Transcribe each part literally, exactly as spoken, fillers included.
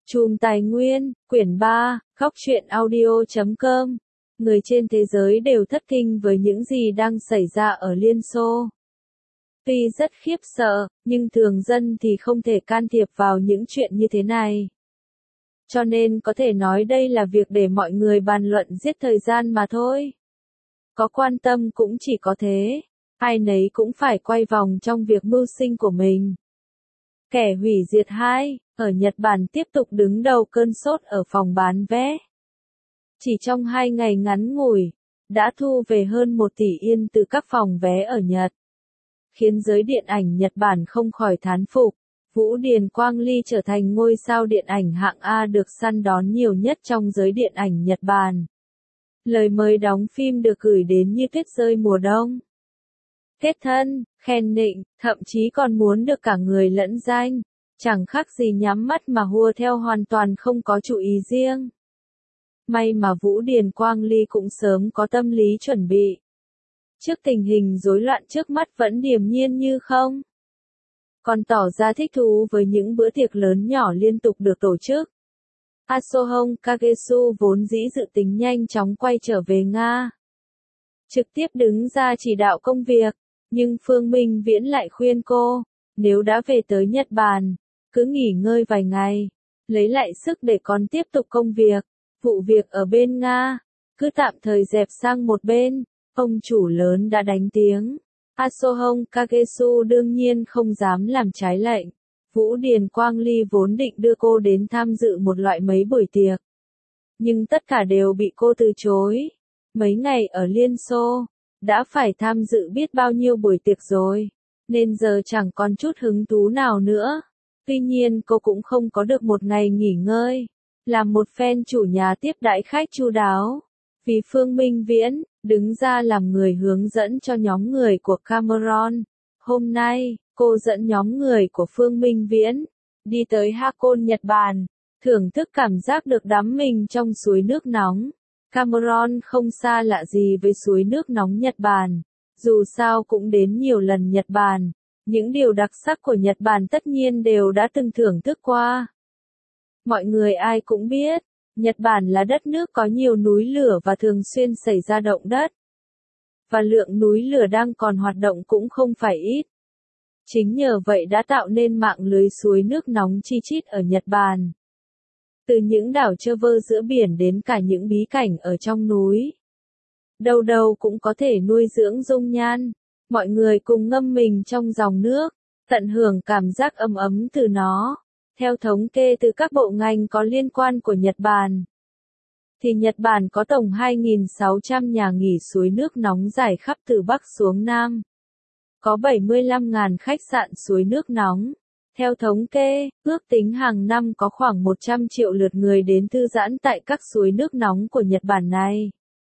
Chùm Tài Nguyên, quyển ba, góc truyện audio chấm com. Người trên thế giới đều thất kinh với những gì đang xảy ra ở Liên Xô. Tuy rất khiếp sợ, nhưng thường dân thì không thể can thiệp vào những chuyện như thế này. Cho nên có thể nói đây là việc để mọi người bàn luận giết thời gian mà thôi. Có quan tâm cũng chỉ có thế, ai nấy cũng phải quay vòng trong việc mưu sinh của mình. Kẻ hủy diệt hai, ở Nhật Bản tiếp tục đứng đầu cơn sốt ở phòng bán vé. Chỉ trong hai ngày ngắn ngủi, đã thu về hơn một tỷ yên từ các phòng vé ở Nhật. Khiến giới điện ảnh Nhật Bản không khỏi thán phục, Vũ Điền Quang Ly trở thành ngôi sao điện ảnh hạng A được săn đón nhiều nhất trong giới điện ảnh Nhật Bản. Lời mời đóng phim được gửi đến như tuyết rơi mùa đông. Kết thân, khen nịnh, thậm chí còn muốn được cả người lẫn danh, chẳng khác gì nhắm mắt mà hùa theo hoàn toàn không có chủ ý riêng. May mà Vũ Điền Quang Ly cũng sớm có tâm lý chuẩn bị. Trước tình hình rối loạn trước mắt vẫn điềm nhiên như không. Còn tỏ ra thích thú với những bữa tiệc lớn nhỏ liên tục được tổ chức. Asohong Kagesu vốn dĩ dự tính nhanh chóng quay trở về Nga. Trực tiếp đứng ra chỉ đạo công việc, nhưng Phương Minh Viễn lại khuyên cô, nếu đã về tới Nhật Bản, cứ nghỉ ngơi vài ngày, lấy lại sức để còn tiếp tục công việc, vụ việc ở bên Nga, cứ tạm thời dẹp sang một bên, ông chủ lớn đã đánh tiếng. Asohong Kagesu đương nhiên không dám làm trái lệnh. Vũ Điền Quang Ly vốn định đưa cô đến tham dự một loại mấy buổi tiệc. Nhưng tất cả đều bị cô từ chối. Mấy ngày ở Liên Xô, đã phải tham dự biết bao nhiêu buổi tiệc rồi, nên giờ chẳng còn chút hứng thú nào nữa. Tuy nhiên cô cũng không có được một ngày nghỉ ngơi, làm một phen chủ nhà tiếp đãi khách chu đáo. Vì Phương Minh Viễn, đứng ra làm người hướng dẫn cho nhóm người của Cameron. Hôm nay, cô dẫn nhóm người của Phương Minh Viễn, đi tới Hakone, Nhật Bản, thưởng thức cảm giác được đắm mình trong suối nước nóng. Cameron không xa lạ gì với suối nước nóng Nhật Bản, dù sao cũng đến nhiều lần Nhật Bản, những điều đặc sắc của Nhật Bản tất nhiên đều đã từng thưởng thức qua. Mọi người ai cũng biết, Nhật Bản là đất nước có nhiều núi lửa và thường xuyên xảy ra động đất. Và lượng núi lửa đang còn hoạt động cũng không phải ít. Chính nhờ vậy đã tạo nên mạng lưới suối nước nóng chi chít ở Nhật Bản. Từ những đảo trơ vơ giữa biển đến cả những bí cảnh ở trong núi. Đâu đâu cũng có thể nuôi dưỡng dung nhan. Mọi người cùng ngâm mình trong dòng nước, tận hưởng cảm giác ấm ấm từ nó. Theo thống kê từ các bộ ngành có liên quan của Nhật Bản, thì Nhật Bản có tổng hai nghìn sáu trăm nhà nghỉ suối nước nóng dài khắp từ Bắc xuống Nam. Có bảy mươi lăm nghìn khách sạn suối nước nóng. Theo thống kê, ước tính hàng năm có khoảng một trăm triệu lượt người đến thư giãn tại các suối nước nóng của Nhật Bản này.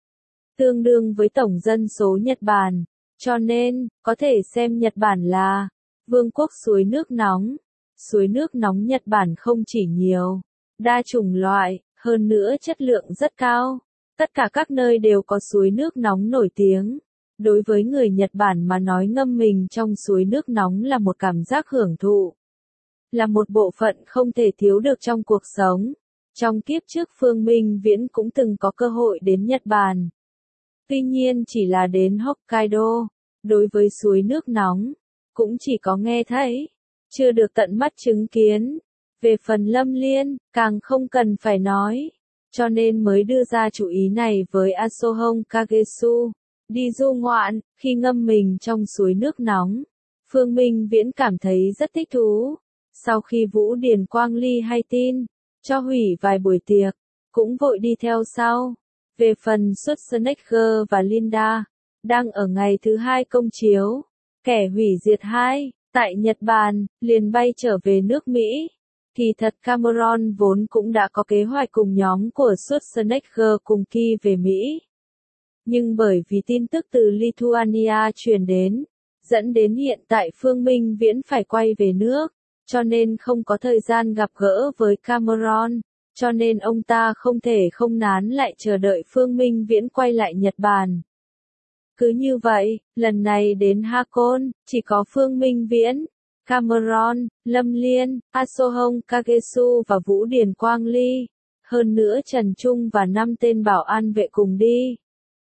Tương đương với tổng dân số Nhật Bản. Cho nên, có thể xem Nhật Bản là vương quốc suối nước nóng. Suối nước nóng Nhật Bản không chỉ nhiều, đa chủng loại, hơn nữa chất lượng rất cao. Tất cả các nơi đều có suối nước nóng nổi tiếng. Đối với người Nhật Bản mà nói ngâm mình trong suối nước nóng là một cảm giác hưởng thụ. Là một bộ phận không thể thiếu được trong cuộc sống. Trong kiếp trước Phương Minh Viễn cũng từng có cơ hội đến Nhật Bản. Tuy nhiên chỉ là đến Hokkaido. Đối với suối nước nóng, cũng chỉ có nghe thấy, chưa được tận mắt chứng kiến. Về phần Lâm Liên, càng không cần phải nói. Cho nên mới đưa ra chủ ý này với Asohong Kagesu. Đi du ngoạn, khi ngâm mình trong suối nước nóng. Phương Minh Viễn cảm thấy rất thích thú. Sau khi Vũ Điền Quang Ly hay tin, cho hủy vài buổi tiệc, cũng vội đi theo sau. Về phần Schwarzenegger và Linda, đang ở ngày thứ hai công chiếu, Kẻ hủy diệt hai, tại Nhật Bản, liền bay trở về nước Mỹ. Thì thật Cameron vốn cũng đã có kế hoạch cùng nhóm của Schwarzenegger cùng Ki về Mỹ. Nhưng bởi vì tin tức từ Lithuania truyền đến, dẫn đến hiện tại Phương Minh Viễn phải quay về nước, cho nên không có thời gian gặp gỡ với Cameron, cho nên ông ta không thể không nán lại chờ đợi Phương Minh Viễn quay lại Nhật Bản. Cứ như vậy, lần này đến Hakone, chỉ có Phương Minh Viễn, Cameron, Lâm Liên, Ah So-hong Kagesu và Vũ Điền Quang Ly. Hơn nữa Trần Trung và năm tên bảo an vệ cùng đi.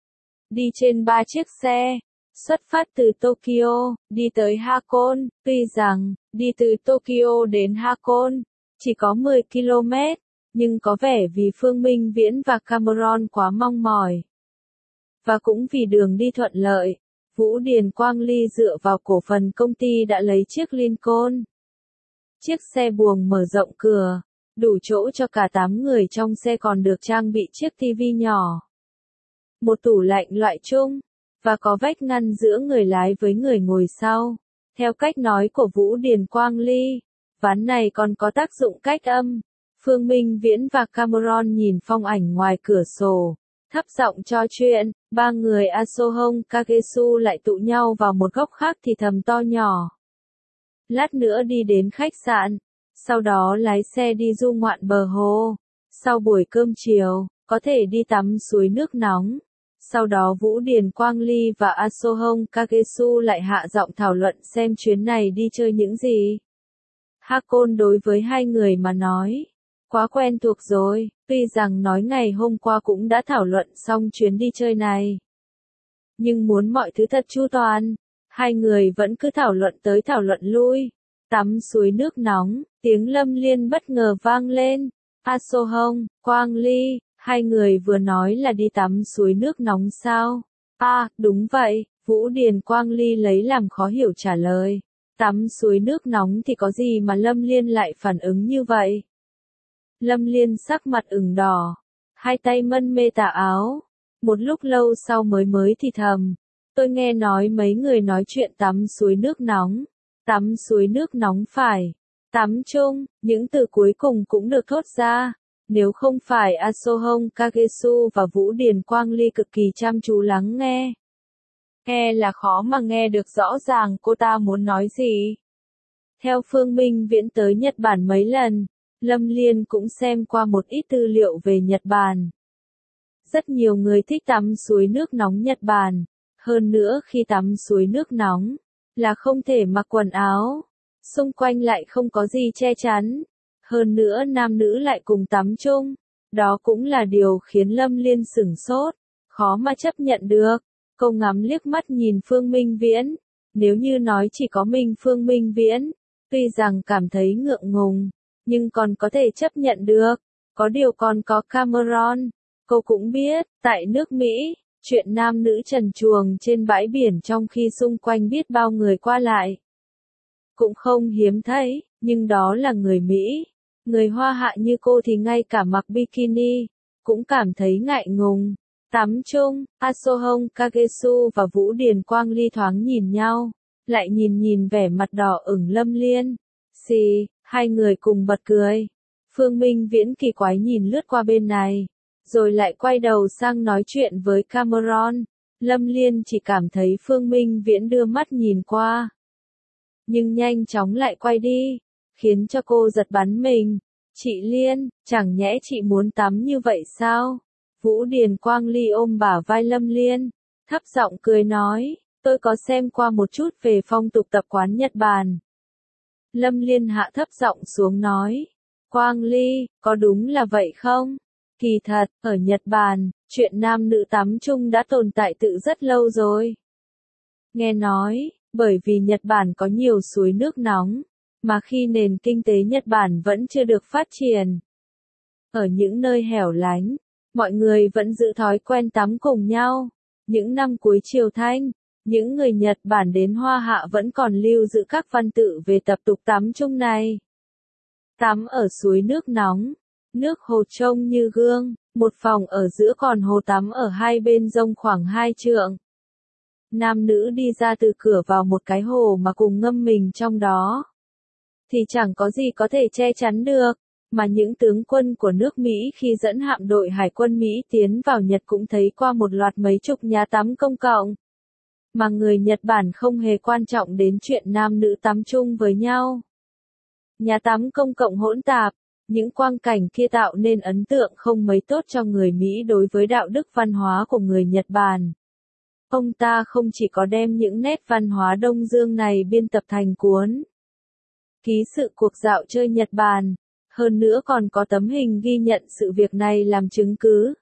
Đi trên ba chiếc xe, xuất phát từ Tokyo, đi tới Hakone. Tuy rằng, đi từ Tokyo đến Hakone chỉ có mười ki lô mét, nhưng có vẻ vì Phương Minh Viễn và Cameron quá mong mỏi. Và cũng vì đường đi thuận lợi, Vũ Điền Quang Ly dựa vào cổ phần công ty đã lấy chiếc Lincoln. Chiếc xe buồng mở rộng cửa, đủ chỗ cho cả tám người trong xe, còn được trang bị chiếc tivi nhỏ, một tủ lạnh loại chung, và có vách ngăn giữa người lái với người ngồi sau. Theo cách nói của Vũ Điền Quang Ly, ván này còn có tác dụng cách âm. Phương Minh Viễn và Cameron nhìn phong ảnh ngoài cửa sổ, thấp giọng trò chuyện. Ba người Ah So-hong Kagesu lại tụ nhau vào một góc khác thì thầm to nhỏ. Lát nữa đi đến khách sạn, sau đó lái xe đi du ngoạn bờ hồ. Sau buổi cơm chiều, có thể đi tắm suối nước nóng. Sau đó Vũ Điền Quang Ly và Ah So-hong Kagesu lại hạ giọng thảo luận xem chuyến này đi chơi những gì. Hakone đối với hai người mà nói, quá quen thuộc rồi, tuy rằng nói ngày hôm qua cũng đã thảo luận xong chuyến đi chơi này. Nhưng muốn mọi thứ thật chu toàn, hai người vẫn cứ thảo luận tới thảo luận lui. Tắm suối nước nóng, tiếng Lâm Liên bất ngờ vang lên. Ah So-hong, Quang Ly, hai người vừa nói là đi tắm suối nước nóng sao? À, đúng vậy, Vũ Điền Quang Ly lấy làm khó hiểu trả lời. Tắm suối nước nóng thì có gì mà Lâm Liên lại phản ứng như vậy? Lâm Liên sắc mặt ửng đỏ, hai tay mân mê tà áo. Một lúc lâu sau mới mới thì thầm, tôi nghe nói mấy người nói chuyện tắm suối nước nóng. Tắm suối nước nóng phải. Tắm chung, những từ cuối cùng cũng được thốt ra. Nếu không phải Ah So-hong Kagesu và Vũ Điền Quang Ly cực kỳ chăm chú lắng nghe, nghe là khó mà nghe được rõ ràng cô ta muốn nói gì. Theo Phương Minh Viễn tới Nhật Bản mấy lần, Lâm Liên cũng xem qua một ít tư liệu về Nhật Bản. Rất nhiều người thích tắm suối nước nóng Nhật Bản. Hơn nữa khi tắm suối nước nóng, là không thể mặc quần áo. Xung quanh lại không có gì che chắn. Hơn nữa nam nữ lại cùng tắm chung. Đó cũng là điều khiến Lâm Liên sửng sốt. Khó mà chấp nhận được. Cô ngắm liếc mắt nhìn Phương Minh Viễn. Nếu như nói chỉ có mình Phương Minh Viễn, tuy rằng cảm thấy ngượng ngùng, nhưng còn có thể chấp nhận được. Có điều còn có Cameron. Cô cũng biết, tại nước Mỹ, chuyện nam nữ trần truồng trên bãi biển trong khi xung quanh biết bao người qua lại cũng không hiếm thấy, nhưng đó là người Mỹ. Người Hoa Hạ như cô thì ngay cả mặc bikini cũng cảm thấy ngại ngùng. Tắm chung, Ah So-hong Kagesu và Vũ Điền Quang Ly thoáng nhìn nhau, lại nhìn nhìn vẻ mặt đỏ ửng Lâm Liên. Xì, hai người cùng bật cười. Phương Minh Viễn kỳ quái nhìn lướt qua bên này, rồi lại quay đầu sang nói chuyện với Cameron. Lâm Liên chỉ cảm thấy Phương Minh Viễn đưa mắt nhìn qua, nhưng nhanh chóng lại quay đi, khiến cho cô giật bắn mình. Chị Liên, chẳng nhẽ chị muốn tắm như vậy sao? Vũ Điền Quang Ly ôm bả vai Lâm Liên, thấp giọng cười nói, tôi có xem qua một chút về phong tục tập quán Nhật Bản. Lâm Liên hạ thấp giọng xuống nói, Quang Ly, có đúng là vậy không? Kỳ thật, ở Nhật Bản, chuyện nam nữ tắm chung đã tồn tại từ rất lâu rồi. Nghe nói, bởi vì Nhật Bản có nhiều suối nước nóng, mà khi nền kinh tế Nhật Bản vẫn chưa được phát triển. Ở những nơi hẻo lánh, mọi người vẫn giữ thói quen tắm cùng nhau. Những năm cuối Triều Thanh, những người Nhật Bản đến Hoa Hạ vẫn còn lưu giữ các văn tự về tập tục tắm chung này. Tắm ở suối nước nóng, nước hồ trông như gương, một phòng ở giữa còn hồ tắm ở hai bên rông khoảng hai trượng. Nam nữ đi ra từ cửa vào một cái hồ mà cùng ngâm mình trong đó, thì chẳng có gì có thể che chắn được. Mà những tướng quân của nước Mỹ khi dẫn hạm đội hải quân Mỹ tiến vào Nhật cũng thấy qua một loạt mấy chục nhà tắm công cộng. Mà người Nhật Bản không hề quan trọng đến chuyện nam nữ tắm chung với nhau. Nhà tắm công cộng hỗn tạp, những quang cảnh kia tạo nên ấn tượng không mấy tốt cho người Mỹ đối với đạo đức văn hóa của người Nhật Bản. Ông ta không chỉ có đem những nét văn hóa Đông Dương này biên tập thành cuốn ký sự cuộc dạo chơi Nhật Bản. Hơn nữa còn có tấm hình ghi nhận sự việc này làm chứng cứ.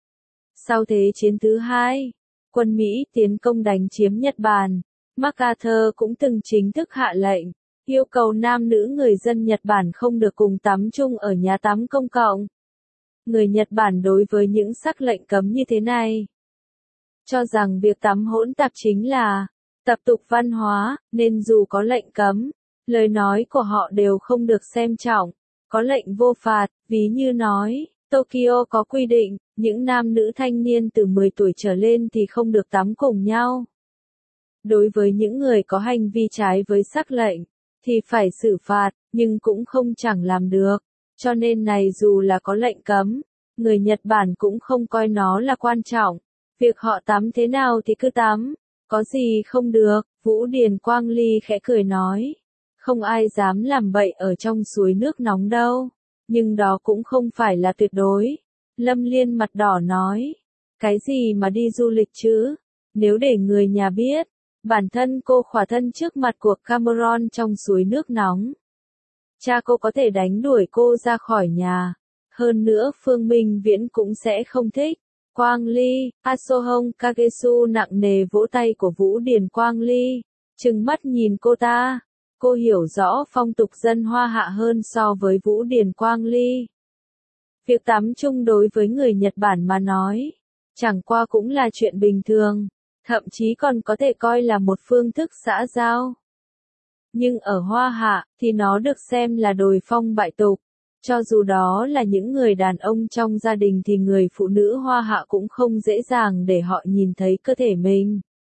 Sau Thế chiến thứ hai, quân Mỹ tiến công đánh chiếm Nhật Bản. MacArthur cũng từng chính thức hạ lệnh, yêu cầu nam nữ người dân Nhật Bản không được cùng tắm chung ở nhà tắm công cộng. Người Nhật Bản đối với những sắc lệnh cấm như thế này, cho rằng việc tắm hỗn tạp chính là tập tục văn hóa, nên dù có lệnh cấm, lời nói của họ đều không được xem trọng, có lệnh vô phạt, ví như nói, Tokyo có quy định, những nam nữ thanh niên từ mười tuổi trở lên thì không được tắm cùng nhau. Đối với những người có hành vi trái với sắc lệnh, thì phải xử phạt, nhưng cũng không chẳng làm được. Cho nên này dù là có lệnh cấm, người Nhật Bản cũng không coi nó là quan trọng. Việc họ tắm thế nào thì cứ tắm, có gì không được. Vũ Điền Quang Ly khẽ cười nói, không ai dám làm bậy ở trong suối nước nóng đâu, nhưng đó cũng không phải là tuyệt đối. Lâm Liên mặt đỏ nói, cái gì mà đi du lịch chứ, nếu để người nhà biết, bản thân cô khỏa thân trước mặt của Cameron trong suối nước nóng, cha cô có thể đánh đuổi cô ra khỏi nhà. Hơn nữa Phương Minh Viễn cũng sẽ không thích. Quang Ly, Asohong Kagesu nặng nề vỗ tay của Vũ Điền Quang Ly, trừng mắt nhìn cô ta. Cô hiểu rõ phong tục dân Hoa Hạ hơn so với Vũ Điền Quang Ly. Việc tắm chung đối với người Nhật Bản mà nói, chẳng qua cũng là chuyện bình thường, thậm chí còn có thể coi là một phương thức xã giao. Nhưng ở Hoa Hạ, thì nó được xem là đồi phong bại tục. Cho dù đó là những người đàn ông trong gia đình thì người phụ nữ Hoa Hạ cũng không dễ dàng để họ nhìn thấy cơ thể mình.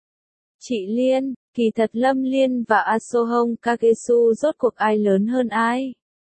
Chị Liên, kỳ thật Lâm Liên và Asohong Kagesu rốt cuộc ai lớn hơn ai?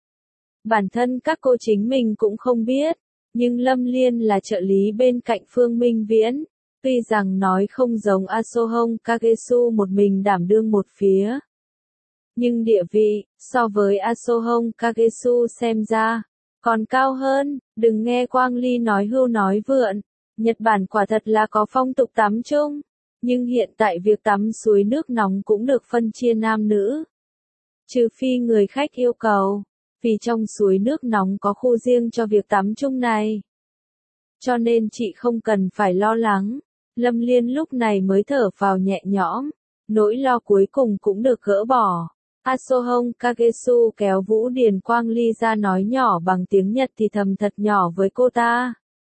Bản thân các cô chính mình cũng không biết, nhưng Lâm Liên là trợ lý bên cạnh Phương Minh Viễn, tuy rằng nói không giống Asohong Kagesu một mình đảm đương một phía. Nhưng địa vị, so với Asohong Kagesu xem ra, còn cao hơn. Đừng nghe Quang Ly nói hưu nói vượn, Nhật Bản quả thật là có phong tục tắm chung, nhưng hiện tại việc tắm suối nước nóng cũng được phân chia nam nữ. Trừ phi người khách yêu cầu, vì trong suối nước nóng có khu riêng cho việc tắm chung này. Cho nên chị không cần phải lo lắng. Lâm Liên lúc này mới thở phào nhẹ nhõm, nỗi lo cuối cùng cũng được gỡ bỏ. Asohong Kagesu kéo Vũ Điền Quang Ly ra nói nhỏ bằng tiếng Nhật thì thầm thật nhỏ với cô ta.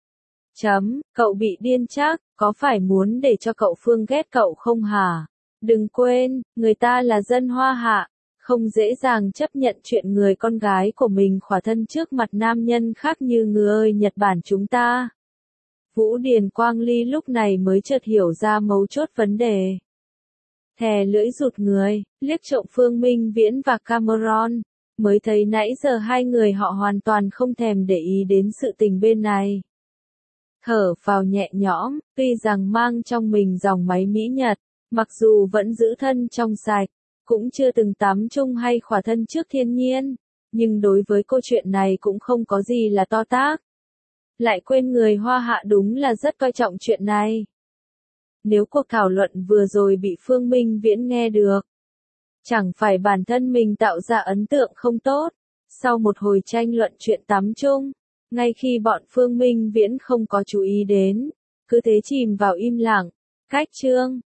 Chấm, cậu bị điên chắc, có phải muốn để cho cậu Phương ghét cậu không hả? Đừng quên, người ta là dân Hoa Hạ, không dễ dàng chấp nhận chuyện người con gái của mình khỏa thân trước mặt nam nhân khác như người Nhật Bản chúng ta. Vũ Điền Quang Ly lúc này mới chợt hiểu ra mấu chốt vấn đề. Thè lưỡi rụt người, liếc trộm Phương Minh Viễn và Cameron, mới thấy nãy giờ hai người họ hoàn toàn không thèm để ý đến sự tình bên này. Thở phào nhẹ nhõm, tuy rằng mang trong mình dòng máy Mỹ Nhật, mặc dù vẫn giữ thân trong sạch, cũng chưa từng tắm chung hay khỏa thân trước thiên nhiên, nhưng đối với câu chuyện này cũng không có gì là to tát. Lại quên người Hoa Hạ đúng là rất coi trọng chuyện này. Nếu cuộc thảo luận vừa rồi bị Phương Minh Viễn nghe được, chẳng phải bản thân mình tạo ra ấn tượng không tốt. Sau một hồi tranh luận chuyện tắm chung, ngay khi bọn Phương Minh Viễn không có chú ý đến, cứ thế chìm vào im lặng. Cách chương